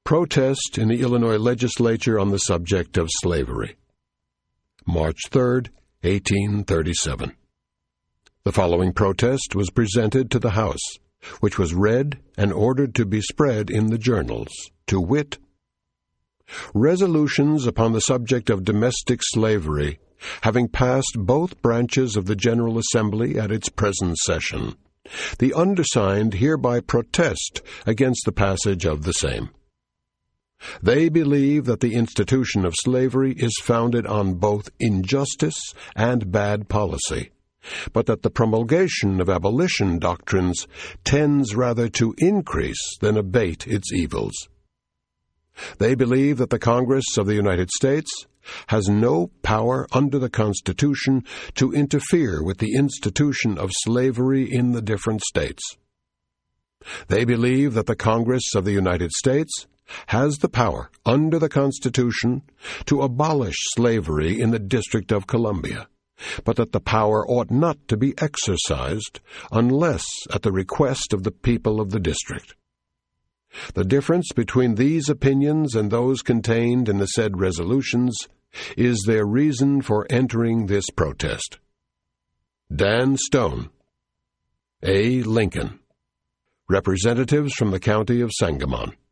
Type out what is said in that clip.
Protest in the Illinois legislature on the subject of slavery. March 3, 1837. The following protest was presented to the House, which was read and ordered to be spread in the journals, to wit, resolutions upon the subject of domestic slavery, having passed both branches of the General Assembly at its present session, the undersigned hereby protest against the passage of the same. They believe that the institution of slavery is founded on both injustice and bad policy, but that the promulgation of abolition doctrines tends rather to increase than abate its evils. They believe that the Congress of the United States has no power under the Constitution to interfere with the institution of slavery in the different states. They believe that the Congress of the United States has the power under the Constitution to abolish slavery in the District of Columbia, but that the power ought not to be exercised unless at the request of the people of the district. The difference between these opinions and those contained in the said resolutions is their reason for entering this protest. Dan Stone, A. Lincoln, Representatives from the County of Sangamon.